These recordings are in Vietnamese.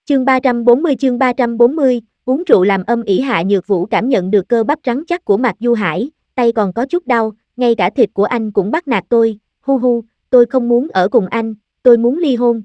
Chương 340, uống rượu làm âm ỉ. Hạ Nhược Vũ cảm nhận được cơ bắp rắn chắc của Mạc Du Hải, tay còn có chút đau, ngay cả thịt của anh cũng bắt nạt tôi, hu hu, tôi không muốn ở cùng anh, tôi muốn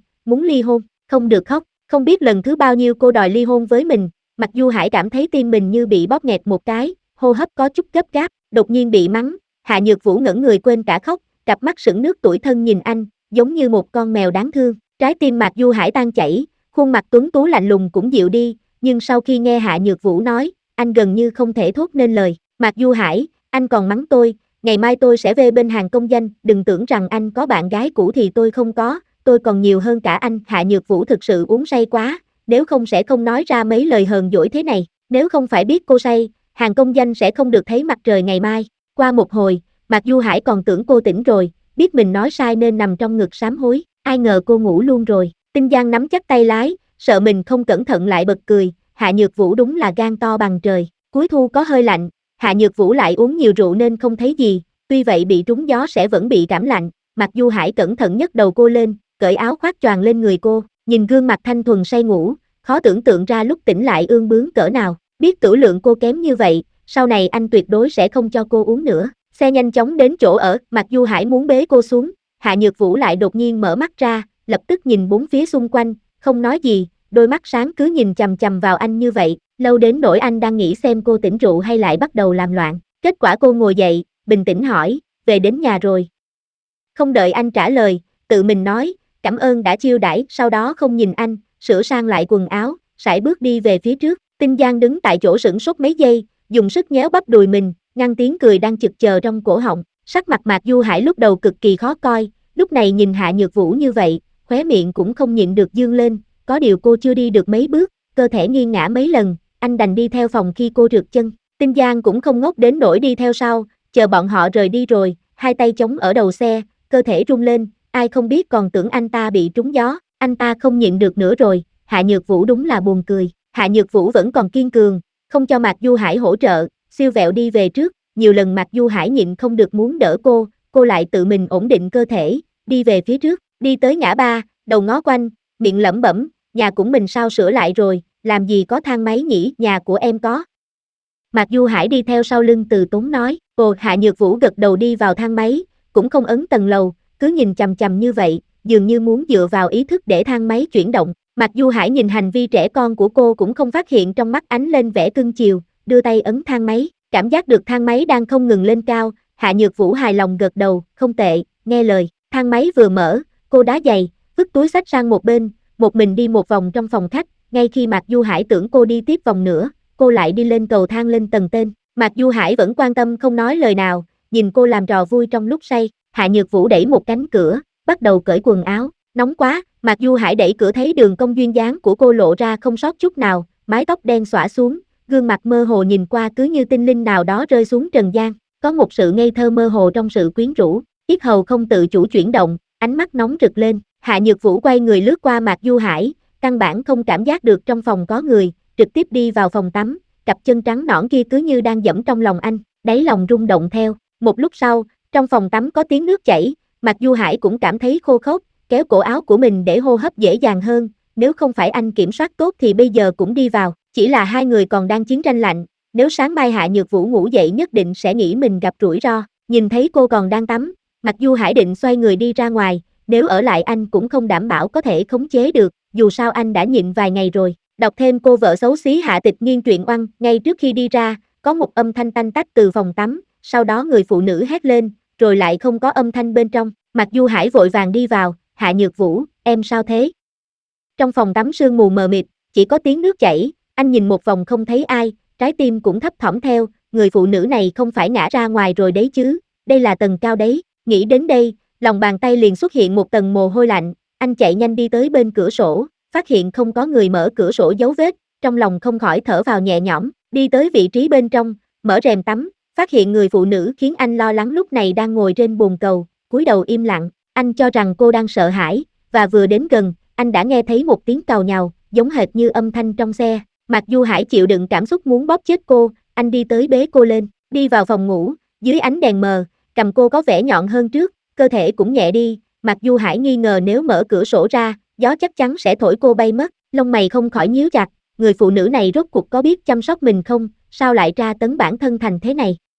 ly hôn, không được khóc, không biết lần thứ bao nhiêu cô đòi ly hôn với mình. Mạc Du Hải cảm thấy tim mình như bị bóp nghẹt một cái, hô hấp có chút gấp gáp, đột nhiên bị mắng. Hạ Nhược Vũ ngẩn người quên cả khóc, cặp mắt sững nước tủi thân nhìn anh, giống như một con mèo đáng thương. Trái tim Mạc Du Hải tan chảy, khuôn mặt tuấn tú lạnh lùng cũng dịu đi, nhưng sau khi nghe Hạ Nhược Vũ nói, anh gần như không thể thốt nên lời. Mạc Du Hải, anh còn mắng tôi, ngày mai tôi sẽ về bên hàng công danh, đừng tưởng rằng anh có bạn gái cũ thì tôi không có, tôi còn nhiều hơn cả anh. Hạ Nhược Vũ thực sự uống say quá, nếu không sẽ không nói ra mấy lời hờn dỗi thế này, nếu không phải biết cô say, hàng công danh sẽ không được thấy mặt trời ngày mai. Qua một hồi, Mạc Du Hải còn tưởng cô tỉnh rồi, biết mình nói sai nên nằm trong ngực sám hối, ai ngờ cô ngủ luôn rồi. Tinh Giang nắm chắc tay lái, sợ mình không cẩn thận lại bật cười, Hạ Nhược Vũ đúng là gan to bằng trời. Cuối thu có hơi lạnh, Hạ Nhược Vũ lại uống nhiều rượu nên không thấy gì, tuy vậy bị trúng gió sẽ vẫn bị cảm lạnh. Mạc Du Hải cẩn thận nhấc đầu cô lên, cởi áo khoác choàng lên người cô, nhìn gương mặt thanh thuần say ngủ, khó tưởng tượng ra lúc tỉnh lại ương bướng cỡ nào. Biết tửu lượng cô kém như vậy, sau này anh tuyệt đối sẽ không cho cô uống nữa. Xe nhanh chóng đến chỗ ở, Mạc Du Hải muốn bế cô xuống, Hạ Nhược Vũ lại đột nhiên mở mắt ra, lập tức nhìn bốn phía xung quanh, không nói gì, đôi mắt sáng cứ nhìn chằm chằm vào anh như vậy, lâu đến nỗi anh đang nghĩ xem cô tỉnh rượu hay lại bắt đầu làm loạn. Kết quả cô ngồi dậy, bình tĩnh hỏi, về đến nhà rồi? Không đợi anh trả lời, tự mình nói, cảm ơn đã chiêu đãi, sau đó không nhìn anh, sửa sang lại quần áo, sải bước đi về phía trước. Tinh Giang đứng tại chỗ sửng sốt mấy giây, dùng sức nhéo bắp đùi mình, ngăn tiếng cười đang chực chờ trong cổ họng. Sắc mặt Mạc Du Hải lúc đầu cực kỳ khó coi, lúc này nhìn Hạ Nhược Vũ như vậy, khóe miệng cũng không nhịn được dương lên, có điều cô chưa đi được mấy bước, cơ thể nghiêng ngã mấy lần, anh đành đi theo phòng khi cô trượt chân. Tinh Giang cũng không ngốc đến nỗi đi theo sau, chờ bọn họ rời đi rồi, hai tay chống ở đầu xe, cơ thể rung lên, ai không biết còn tưởng anh ta bị trúng gió, anh ta không nhịn được nữa rồi. Hạ Nhược Vũ đúng là buồn cười, Hạ Nhược Vũ vẫn còn kiên cường, không cho Mạc Du Hải hỗ trợ, siêu vẹo đi về trước, nhiều lần Mạc Du Hải nhịn không được muốn đỡ cô lại tự mình ổn định cơ thể, đi về phía trước, đi tới ngã ba, đầu ngó quanh, miệng lẩm bẩm, nhà cũng mình sao sửa lại rồi, làm gì có thang máy nhỉ, nhà của em có. Mạc Du Hải đi theo sau lưng từ tốn nói, Hạ Nhược Vũ gật đầu đi vào thang máy, cũng không ấn tầng lầu, cứ nhìn chằm chằm như vậy, dường như muốn dựa vào ý thức để thang máy chuyển động. Mạc Du Hải nhìn hành vi trẻ con của cô cũng không phát hiện trong mắt ánh lên vẻ cưng chiều, đưa tay ấn thang máy, cảm giác được thang máy đang không ngừng lên cao, Hạ Nhược Vũ hài lòng gật đầu, không tệ, nghe lời. Thang máy vừa mở, cô đá giày, vứt túi xách sang một bên, một mình đi một vòng trong phòng khách, ngay khi Mạc Du Hải tưởng cô đi tiếp vòng nữa, cô lại đi lên cầu thang lên tầng trên. Mạc Du Hải vẫn quan tâm không nói lời nào, nhìn cô làm trò vui trong lúc say. Hạ Nhược Vũ đẩy một cánh cửa, bắt đầu cởi quần áo, nóng quá. Mạc Du Hải đẩy cửa thấy đường cong duyên dáng của cô lộ ra không sót chút nào, mái tóc đen xõa xuống, gương mặt mơ hồ nhìn qua cứ như tinh linh nào đó rơi xuống trần gian, có một sự ngây thơ mơ hồ trong sự quyến rũ, yết hầu không tự chủ chuyển động, ánh mắt nóng rực lên. Hạ Nhược Vũ quay người lướt qua Mạc Du Hải, căn bản không cảm giác được trong phòng có người, trực tiếp đi vào phòng tắm, cặp chân trắng nõn kia cứ như đang dẫm trong lòng anh, đáy lòng rung động theo. Một lúc sau, trong phòng tắm có tiếng nước chảy, Mạc Du Hải cũng cảm thấy khô khốc, kéo cổ áo của mình để hô hấp dễ dàng hơn, nếu không phải anh kiểm soát tốt thì bây giờ cũng đi vào, chỉ là hai người còn đang chiến tranh lạnh, nếu sáng mai Hạ Nhược Vũ ngủ dậy nhất định sẽ nghĩ mình gặp rủi ro. Nhìn thấy cô còn đang tắm, Mạc Du Hải định xoay người đi ra ngoài, nếu ở lại anh cũng không đảm bảo có thể khống chế được, dù sao anh đã nhịn vài ngày rồi. Đọc thêm cô vợ xấu xí Hạ Tịch Nghiên truyện oăn, ngay trước khi đi ra, có một âm thanh tanh tách từ phòng tắm, sau đó người phụ nữ hét lên, rồi lại không có âm thanh bên trong. Mạc Du Hải vội vàng đi vào, Hạ Nhược Vũ, em sao thế? Trong phòng tắm sương mù mờ mịt, chỉ có tiếng nước chảy, anh nhìn một vòng không thấy ai, trái tim cũng thấp thỏm theo, người phụ nữ này không phải ngã ra ngoài rồi đấy chứ, đây là tầng cao đấy, nghĩ đến đây, lòng bàn tay liền xuất hiện một tầng mồ hôi lạnh, anh chạy nhanh đi tới bên cửa sổ, phát hiện không có người mở cửa sổ dấu vết, trong lòng không khỏi thở vào nhẹ nhõm, đi tới vị trí bên trong, mở rèm tắm, phát hiện người phụ nữ khiến anh lo lắng lúc này đang ngồi trên bồn cầu, cúi đầu im lặng, anh cho rằng cô đang sợ hãi, và vừa đến gần, anh đã nghe thấy một tiếng càu nhàu, giống hệt như âm thanh trong xe. Mạc Du Hải chịu đựng cảm xúc muốn bóp chết cô, anh đi tới bế cô lên, đi vào phòng ngủ, dưới ánh đèn mờ, cầm cô có vẻ nhọn hơn trước, cơ thể cũng nhẹ đi, Mạc Du Hải nghi ngờ nếu mở cửa sổ ra, gió chắc chắn sẽ thổi cô bay mất, lông mày không khỏi nhíu chặt, người phụ nữ này rốt cuộc có biết chăm sóc mình không, sao lại tra tấn bản thân thành thế này.